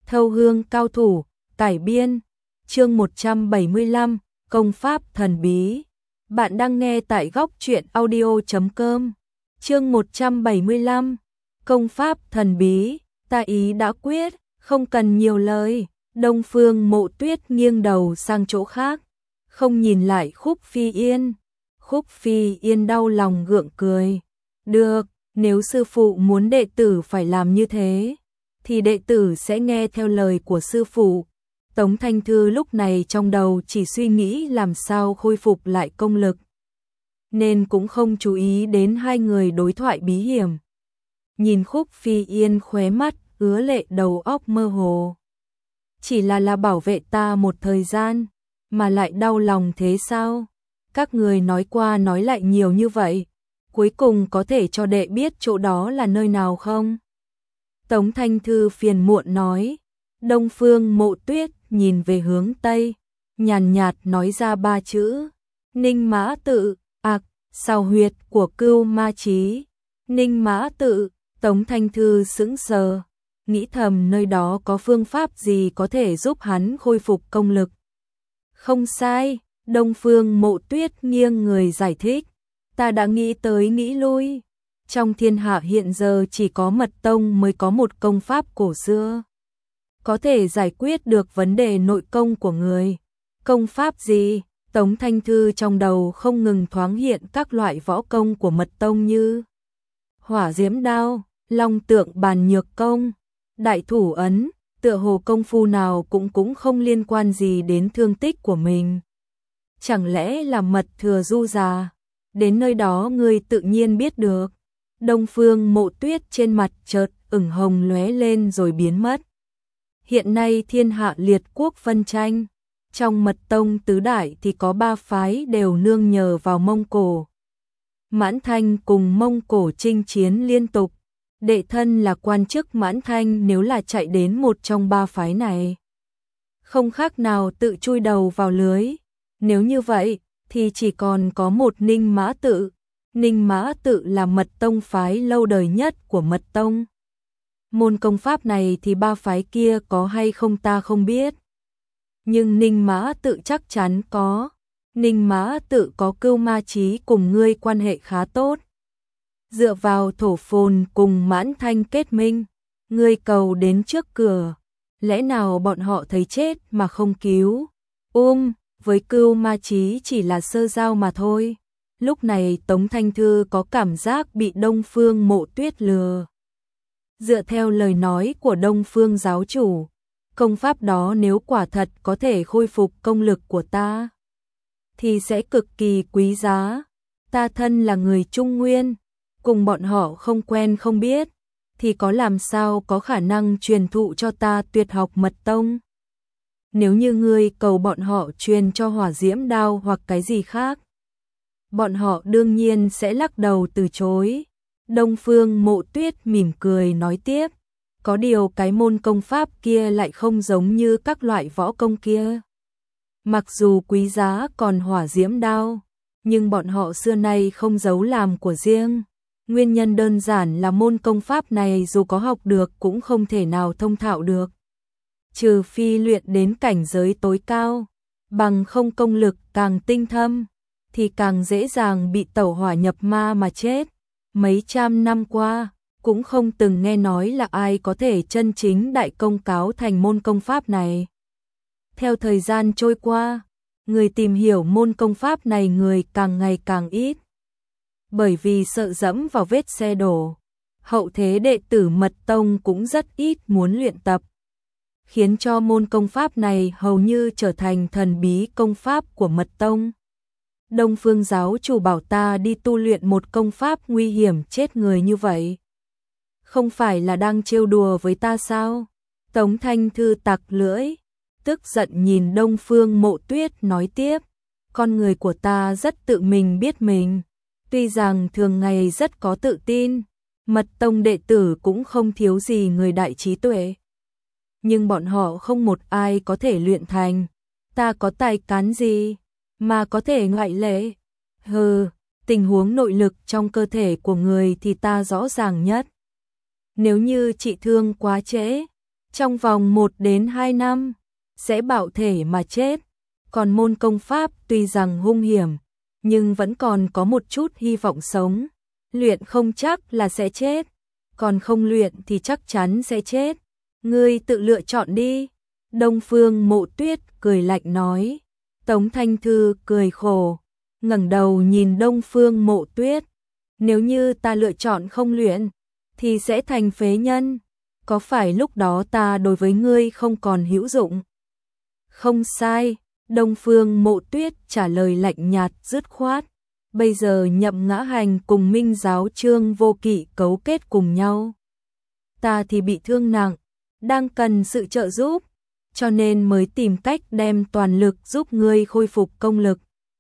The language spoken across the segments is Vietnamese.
Thâu hương cao thủ, cải biên, chương 175, công pháp thần bí. Bạn đang nghe tại góc truyện audio.com. Chương 175, công pháp thần bí, ta ý đã quyết, không cần nhiều lời. Đông Phương Mộ Tuyết nghiêng đầu sang chỗ khác, không nhìn lại Khúc Phi Yên. Khúc Phi Yên đau lòng gượng cười. Được, nếu sư phụ muốn đệ tử phải làm như thế, thì đệ tử sẽ nghe theo lời của sư phụ. Tống Thanh Thư lúc này trong đầu chỉ suy nghĩ làm sao khôi phục lại công lực, nên cũng không chú ý đến hai người đối thoại bí hiểm. Nhìn Khúc Phi Yên khóe mắt ứa lệ, đầu óc mơ hồ. Chỉ là bảo vệ ta một thời gian, mà lại đau lòng thế sao? Các người nói qua nói lại nhiều như vậy, cuối cùng có thể cho đệ biết chỗ đó là nơi nào không? Tống Thanh Thư phiền muộn nói. Đông Phương Mộ Tuyết nhìn về hướng Tây, nhàn nhạt nói ra ba chữ. Ninh Mã Tự, sao huyệt của Cưu Ma Chí. Ninh Mã Tự, Tống Thanh Thư sững sờ, nghĩ thầm nơi đó có phương pháp gì có thể giúp hắn khôi phục công lực. Không sai, Đông Phương Mộ Tuyết nghiêng người giải thích. Ta đã nghĩ tới nghĩ lui. Trong thiên hạ hiện giờ chỉ có Mật Tông mới có một công pháp cổ xưa có thể giải quyết được vấn đề nội công của người. Công pháp gì? Tống Thanh Thư trong đầu không ngừng thoáng hiện các loại võ công của Mật Tông như Hỏa Diễm Đao, Long Tượng Bàn Nhược Công, Đại Thủ Ấn, tựa hồ công phu nào cũng không liên quan gì đến thương tích của mình. Chẳng lẽ là mật thừa du già? Đến nơi đó ngươi tự nhiên biết được. Đông Phương Mộ Tuyết trên mặt chợt ửng hồng lóe lên rồi biến mất. Hiện nay thiên hạ liệt quốc phân tranh, trong Mật Tông tứ đại thì có ba phái đều nương nhờ vào Mông Cổ. Mãn Thanh cùng Mông Cổ chinh chiến liên tục, đệ thân là quan chức Mãn Thanh nếu là chạy đến một trong ba phái này, không khác nào tự chui đầu vào lưới. Nếu như vậy thì chỉ còn có một Ninh Mã Tự. Ninh Mã Tự là Mật Tông phái lâu đời nhất của Mật Tông. Môn công pháp này thì ba phái kia có hay không ta không biết, nhưng Ninh Mã Tự chắc chắn có. Ninh Mã Tự có Cưu Ma Chí cùng ngươi quan hệ khá tốt, dựa vào thổ phồn cùng Mãn Thanh kết minh, ngươi cầu đến trước cửa, lẽ nào bọn họ thấy chết mà không cứu? Với Cưu Ma Chí chỉ là sơ giao mà thôi. Lúc này Tống Thanh Thư có cảm giác bị Đông Phương Mộ Tuyết lừa. Dựa theo lời nói của Đông Phương giáo chủ, công pháp đó nếu quả thật có thể khôi phục công lực của ta, thì sẽ cực kỳ quý giá. Ta thân là người Trung Nguyên, cùng bọn họ không quen không biết, thì có làm sao có khả năng truyền thụ cho ta tuyệt học Mật Tông. Nếu như ngươi cầu bọn họ truyền cho Hỏa Diễm Đao hoặc cái gì khác, bọn họ đương nhiên sẽ lắc đầu từ chối. Đông Phương Mộ Tuyết mỉm cười nói tiếp, có điều cái môn công pháp kia lại không giống như các loại võ công kia. Mặc dù quý giá còn Hỏa Diễm Đao, nhưng bọn họ xưa nay không giấu làm của riêng. Nguyên nhân đơn giản là môn công pháp này dù có học được cũng không thể nào thông thạo được, trừ phi luyện đến cảnh giới tối cao, bằng không công lực càng tinh thâm thì càng dễ dàng bị tẩu hỏa nhập ma mà chết. Mấy trăm năm qua, cũng không từng nghe nói là ai có thể chân chính đại công cáo thành môn công pháp này. Theo thời gian trôi qua, người tìm hiểu môn công pháp này người càng ngày càng ít. Bởi vì sợ dẫm vào vết xe đổ, hậu thế đệ tử Mật Tông cũng rất ít muốn luyện tập, khiến cho môn công pháp này hầu như trở thành thần bí công pháp của Mật Tông. Đông Phương giáo chủ bảo ta đi tu luyện một công pháp nguy hiểm chết người như vậy, không phải là đang trêu đùa với ta sao? Tống Thanh Thư tặc lưỡi, tức giận nhìn Đông Phương Mộ Tuyết nói tiếp, con người của ta rất tự mình biết mình, tuy rằng thường ngày rất có tự tin, Mật Tông đệ tử cũng không thiếu gì người đại trí tuệ, nhưng bọn họ không một ai có thể luyện thành. Ta có tài cán gì mà có thể ngoại lệ? Tình huống nội lực trong cơ thể của người thì ta rõ ràng nhất. Nếu như trị thương quá trễ, trong vòng 1 đến 2 năm, sẽ bạo thể mà chết. Còn môn công pháp tuy rằng hung hiểm, nhưng vẫn còn có một chút hy vọng sống. Luyện không chắc là sẽ chết, còn không luyện thì chắc chắn sẽ chết. Ngươi tự lựa chọn đi. Đông Phương Mộ Tuyết cười lạnh nói. Tống Thanh Thư cười khổ, ngẩng đầu nhìn Đông Phương Mộ Tuyết. Nếu như ta lựa chọn không luyện, thì sẽ thành phế nhân. Có phải lúc đó ta đối với ngươi không còn hữu dụng? Không sai, Đông Phương Mộ Tuyết trả lời lạnh nhạt dứt khoát. Bây giờ Nhậm Ngã Hành cùng Minh Giáo Trương Vô Kỵ cấu kết cùng nhau. Ta thì bị thương nặng, đang cần sự trợ giúp, cho nên mới tìm cách đem toàn lực giúp ngươi khôi phục công lực.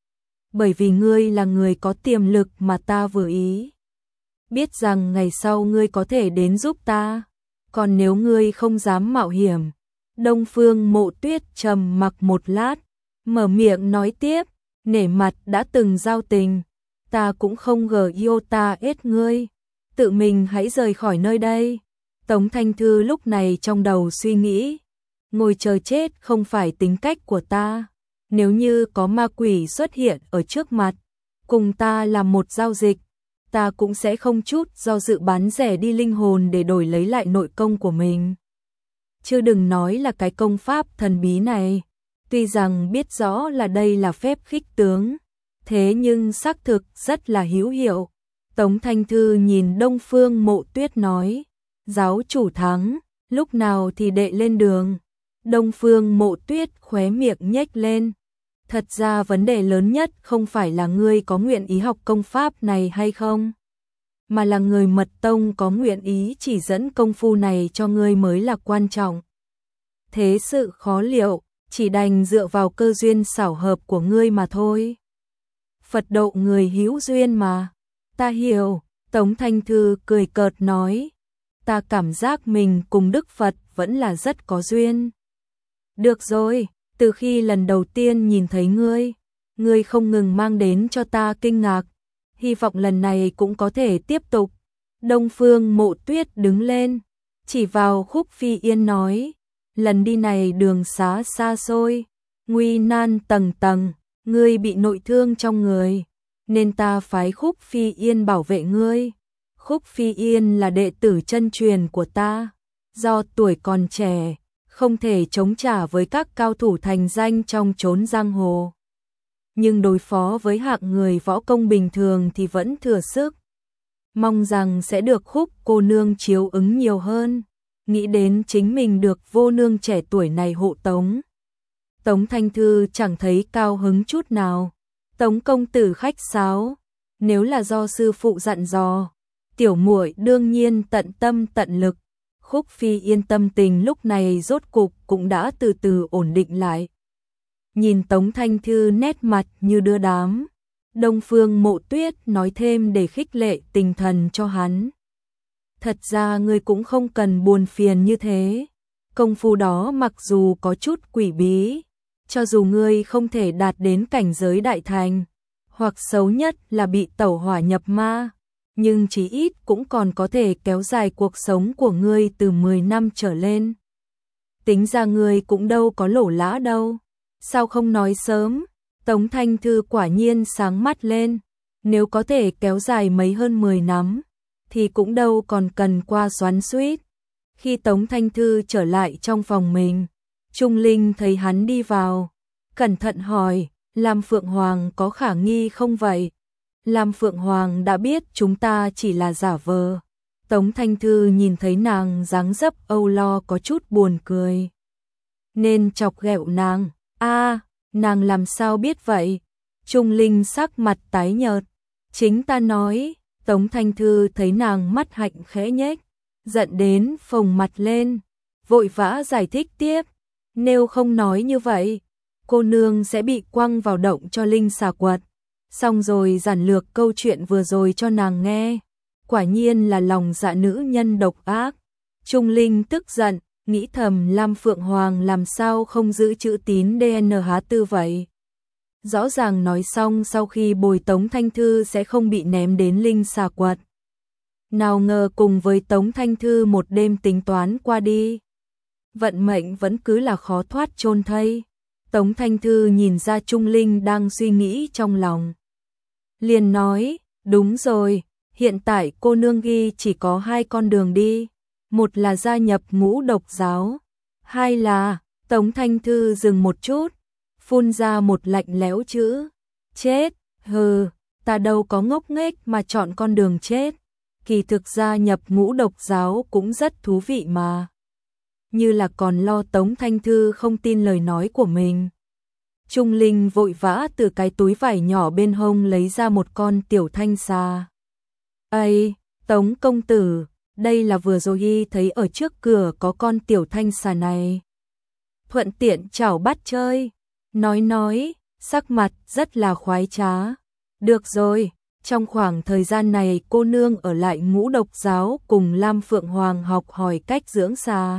Bởi vì ngươi là người có tiềm lực mà ta vừa ý. Biết rằng ngày sau ngươi có thể đến giúp ta, còn nếu ngươi không dám mạo hiểm. Đông Phương Mộ Tuyết trầm mặc một lát, mở miệng nói tiếp, nể mặt đã từng giao tình, ta cũng không gờ yêu ta ết ngươi, tự mình hãy rời khỏi nơi đây. Tống Thanh Thư lúc này trong đầu suy nghĩ, ngồi chờ chết không phải tính cách của ta, nếu như có ma quỷ xuất hiện ở trước mặt, cùng ta làm một giao dịch, ta cũng sẽ không chút do dự bán rẻ đi linh hồn để đổi lấy lại nội công của mình. Chứ đừng nói là cái công pháp thần bí này, tuy rằng biết rõ là đây là phép khích tướng, thế nhưng xác thực rất là hữu hiệu. Tống Thanh Thư nhìn Đông Phương Mộ Tuyết nói, giáo chủ thắng, lúc nào thì đệ lên đường. Đông Phương Mộ Tuyết khóe miệng nhếch lên. Thật ra vấn đề lớn nhất không phải là ngươi có nguyện ý học công pháp này hay không, mà là người mật tông có nguyện ý chỉ dẫn công phu này cho ngươi mới là quan trọng. Thế sự khó liệu, chỉ đành dựa vào cơ duyên xảo hợp của ngươi mà thôi. Phật độ người hữu duyên mà. Ta hiểu, Tống Thanh Thư cười cợt nói. Ta cảm giác mình cùng Đức Phật vẫn là rất có duyên. Được rồi, từ khi lần đầu tiên nhìn thấy ngươi không ngừng mang đến cho ta kinh ngạc. Hy vọng lần này cũng có thể tiếp tục. Đông Phương Mộ Tuyết đứng lên, chỉ vào Khúc Phi Yên nói, lần đi này đường xá xa xôi, nguy nan tầng tầng, ngươi bị nội thương trong người, nên ta phái Khúc Phi Yên bảo vệ ngươi. Khúc Phi Yên là đệ tử chân truyền của ta, do tuổi còn trẻ, không thể chống trả với các cao thủ thành danh trong chốn giang hồ. Nhưng đối phó với hạng người võ công bình thường thì vẫn thừa sức. Mong rằng sẽ được Khúc cô nương chiếu ứng nhiều hơn. Nghĩ đến chính mình được vô nương trẻ tuổi này hộ tống. Tống Thanh Thư chẳng thấy cao hứng chút nào. Tống công tử khách sáo, nếu là do sư phụ dặn dò, tiểu muội đương nhiên tận tâm tận lực. Khúc Phi Yên tâm tình lúc này rốt cục cũng đã từ từ ổn định lại. Nhìn Tống Thanh Thư nét mặt như đưa đám, Đông Phương Mộ Tuyết nói thêm để khích lệ tinh thần cho hắn. Thật ra ngươi cũng không cần buồn phiền như thế. Công phu đó mặc dù có chút quỷ bí, cho dù ngươi không thể đạt đến cảnh giới đại thành, hoặc xấu nhất là bị tẩu hỏa nhập ma, nhưng chí ít cũng còn có thể kéo dài cuộc sống của ngươi từ 10 năm trở lên. Tính ra ngươi cũng đâu có lỗ lã đâu. Sao không nói sớm? Tống Thanh Thư quả nhiên sáng mắt lên. Nếu có thể kéo dài mấy hơn 10 năm, thì cũng đâu còn cần qua xoắn xuýt. Khi Tống Thanh Thư trở lại trong phòng mình, Trung Linh thấy hắn đi vào, cẩn thận hỏi, Lam Phượng Hoàng có khả nghi không vậy? Lam Phượng Hoàng đã biết chúng ta chỉ là giả vờ. Tống Thanh Thư nhìn thấy nàng dáng dấp âu lo có chút buồn cười, nên chọc ghẹo nàng. Nàng làm sao biết vậy? Trung Linh sắc mặt tái nhợt. Chính ta nói. Tống Thanh Thư thấy nàng mắt hạnh khẽ nhếch, giận đến phồng mặt lên, vội vã giải thích tiếp. Nếu không nói như vậy, cô nương sẽ bị quăng vào động cho linh xà quật. Xong rồi giản lược câu chuyện vừa rồi cho nàng nghe. Quả nhiên là lòng dạ nữ nhân độc ác. Trung Linh tức giận, nghĩ thầm Lam Phượng Hoàng làm sao không giữ chữ tín DNH4 vậy. Rõ ràng nói xong sau khi bồi Tống Thanh Thư sẽ không bị ném đến linh xà quật. Nào ngờ cùng với Tống Thanh Thư một đêm tính toán qua đi. vận mệnh vẫn cứ là khó thoát chôn thây. Tống Thanh Thư nhìn ra Trung Linh đang suy nghĩ trong lòng. Liền nói, đúng rồi, hiện tại cô nương ghi chỉ có 2 con đường đi. Một là gia nhập Ngũ Độc giáo, hai là, Tống Thanh Thư dừng một chút, phun ra một lạnh lẽo chữ, chết, hừ, ta đâu có ngốc nghếch mà chọn con đường chết. Kỳ thực gia nhập Ngũ Độc giáo cũng rất thú vị mà. Như là còn lo Tống Thanh Thư không tin lời nói của mình. Trung Linh vội vã từ cái túi vải nhỏ bên hông lấy ra một con tiểu thanh xà. Ây, Tống công tử, đây là vừa rồi y thấy ở trước cửa có con tiểu thanh xà này. Thuận tiện chảo bắt chơi. Nói, sắc mặt rất là khoái trá. Được rồi, trong khoảng thời gian này cô nương ở lại Ngũ Độc giáo cùng Lam Phượng Hoàng học hỏi cách dưỡng xà.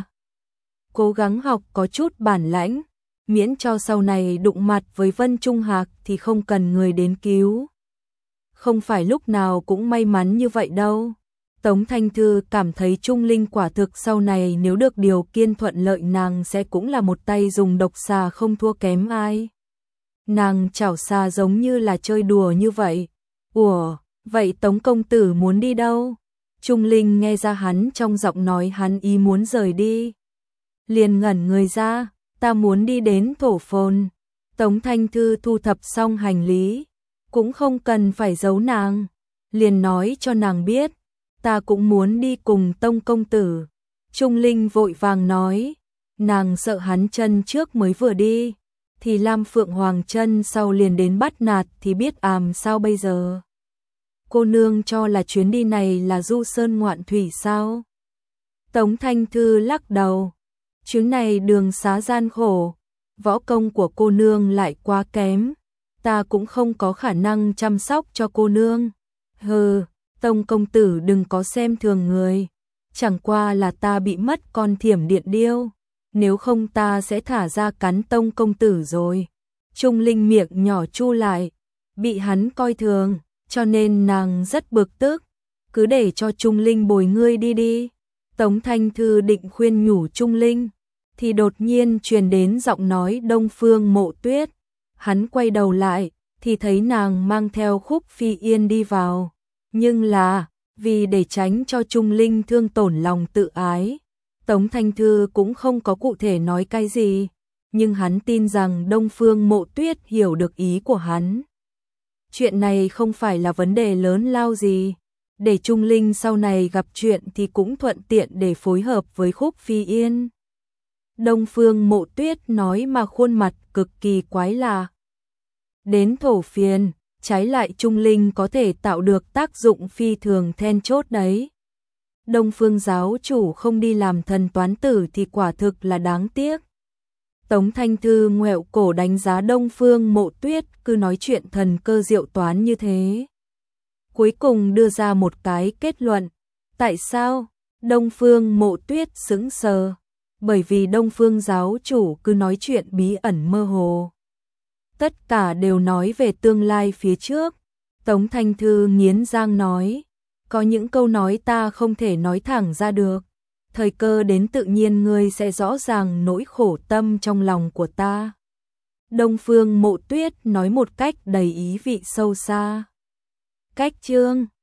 Cố gắng học có chút bản lãnh, miễn cho sau này đụng mặt với Vân Trung Hạc thì không cần người đến cứu. Không phải lúc nào cũng may mắn như vậy đâu. Tống Thanh Thư cảm thấy Trung Linh quả thực sau này nếu được điều kiện thuận lợi nàng sẽ cũng là một tay dùng độc xà không thua kém ai. Nàng chảo xà giống như là chơi đùa như vậy. Ủa, vậy Tống công tử muốn đi đâu? Trung Linh nghe ra hắn trong giọng nói hắn ý muốn rời đi. Liền ngẩn người ra, ta muốn đi đến Thổ Phồn. Tống Thanh Thư thu thập xong hành lý, cũng không cần phải giấu nàng, liền nói cho nàng biết, ta cũng muốn đi cùng Tông công tử. Trung Linh vội vàng nói, nàng sợ hắn chân trước mới vừa đi, thì Lam Phượng Hoàng chân sau liền đến bắt nạt thì biết sao bây giờ. Cô nương cho là chuyến đi này là du sơn ngoạn thủy sao? Tống Thanh Thư lắc đầu, chuyến này đường xá gian khổ, võ công của cô nương lại quá kém, ta cũng không có khả năng chăm sóc cho cô nương. Hừ, Tông công tử đừng có xem thường người, chẳng qua là ta bị mất con thiểm điện điêu, nếu không ta sẽ thả ra cắn Tông công tử rồi. Trung Linh miệng nhỏ chu lại, bị hắn coi thường, cho nên nàng rất bực tức, cứ để cho Trung Linh bồi ngươi đi đi. Tống Thanh Thư định khuyên nhủ Trung Linh, thì đột nhiên truyền đến giọng nói Đông Phương Mộ Tuyết. Hắn quay đầu lại, thì thấy nàng mang theo Khúc Phi Yên đi vào. Nhưng là, vì để tránh cho Trung Linh thương tổn lòng tự ái, Tống Thanh Thư cũng không có cụ thể nói cái gì, nhưng hắn tin rằng Đông Phương Mộ Tuyết hiểu được ý của hắn. Chuyện này không phải là vấn đề lớn lao gì, để Trung Linh sau này gặp chuyện thì cũng thuận tiện để phối hợp với Khúc Phi Yên. Đông Phương Mộ Tuyết nói mà khuôn mặt cực kỳ quái lạ. Đến Thổ Phiền, trái lại Trung Linh có thể tạo được tác dụng phi thường then chốt đấy. Đông Phương giáo chủ không đi làm thần toán tử thì quả thực là đáng tiếc. Tống Thanh Thư ngoẹo cổ đánh giá Đông Phương Mộ Tuyết cứ nói chuyện thần cơ diệu toán như thế. Cuối cùng đưa ra một cái kết luận. Tại sao? Đông Phương Mộ Tuyết sững sờ. Bởi vì Đông Phương giáo chủ cứ nói chuyện bí ẩn mơ hồ. Tất cả đều nói về tương lai phía trước. Tống Thanh Thư nghiến răng nói, có những câu nói ta không thể nói thẳng ra được. Thời cơ đến tự nhiên ngươi sẽ rõ ràng nỗi khổ tâm trong lòng của ta. Đông Phương Mộ Tuyết nói một cách đầy ý vị sâu xa. Cách chương